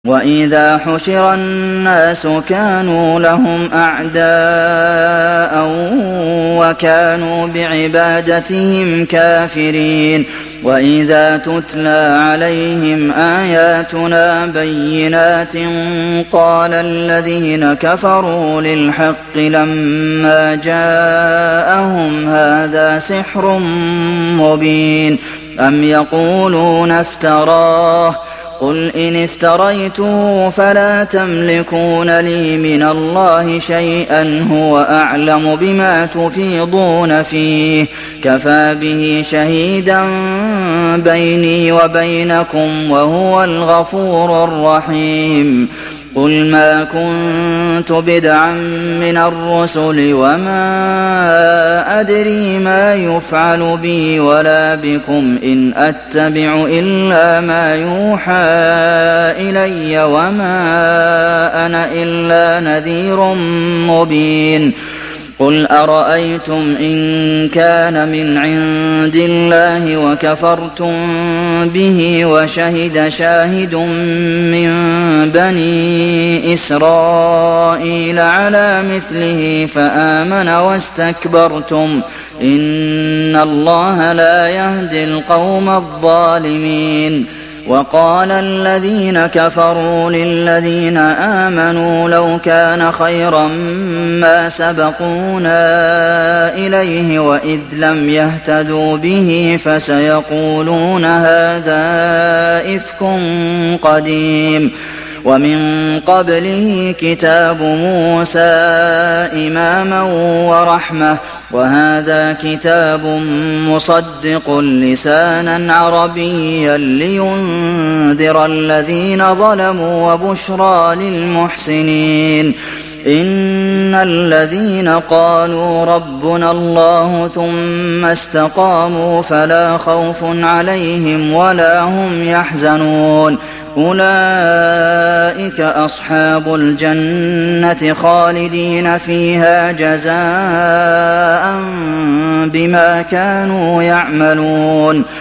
وَإِذَا حُشِرَ النَّاسُ كَانُوا لَهُمْ أَعْدَاءً وَكَانُوا بِعِبَادَتِهِمْ كَافِرِينَ وَإِذَا تُتْلَىٰ عَلَيْهِمْ آيَاتُنَا بَيِّنَاتٍ قَالَ الَّذِينَ كَفَرُوا لِلْحَقِّ لَمَّا جَاءَهُمْ هَٰذَا سِحْرٌ مُّبِينٌ أَمْ يَقُولُونَ افْتَرَاهُ ۖ قُلْ إِنِ افْتَرَيْتُهُ فَلَا تَمْلِكُونَ لِي مِنَ اللَّهِ شَيْئًا هُوَ أَعْلَمُ بِمَا تُفِيضُونَ فِيهِ ۖ كَفَىٰ بِهِ شَهِيدًا بَيْنِي وَبَيْنَكُمْ ۖ وَهُوَ الْغَفُورُ الرَّحِيمُ قُلْ مَا كُنتُ بِدْعًا مِّنَ الرُّسُلِ وَمَا أَدْرِي مَا يُفْعَلُ بِي وَلَا بِكُمْ ۖ إِنْ أَتَّبِعُ إِلَّا مَا يُوحَىٰ إِلَيَّ وَمَا أَنَا إِلَّا نَذِيرٌ مُّبِينٌ قُلْ أَرَأَيْتُمْ إِن كَانَ مِنْ عِندِ اللَّهِ وَكَفَرْتُم بِهِ وَشَهِدَ شَاهِدٌ مِّن بَنِي إِسْرَائِيلَ عَلَىٰ مِثْلِهِ فَآمَنَ وَاسْتَكْبَرْتُمْ ۖ إِنَّ اللَّهَ لَا يَهْدِي الْقَوْمَ الظَّالِمِينَ وَقَالَ الَّذِينَ كَفَرُوا لِلَّذِينَ آمَنُوا لَوْ كَانَ خَيْرًا مَّا سَبَقُونَا إِلَيْهِ وَإِذْ لَمْ يَهْتَدُوا بِهِ فَسَيَقُولُونَ هَٰذَا إِفْكٌ قَدِيمٌ وَمِن قَبْلِهِ كِتَابُ مُوسَىٰ إِمَامًا وَرَحْمَةً ۚ وَهَٰذَا كِتَابٌ مُّصَدِّقٌ لِّسَانًا عَرَبِيًّا لِّيُنذِرَ الَّذِينَ ظَلَمُوا وَبُشْرَىٰ لِلْمُحْسِنِينَ إِنَّ الَّذِينَ قَالُوا رَبُّنَا اللَّهُ ثُمَّ اسْتَقَامُوا فَلَا خَوْفٌ عَلَيْهِمْ وَلَا هُمْ يَحْزَنُونَ أُولَٰئِكَ أَصْحَابُ الْجَنَّةِ خَالِدِينَ فِيهَا جَزَاءً بِمَا كَانُوا يَعْمَلُونَ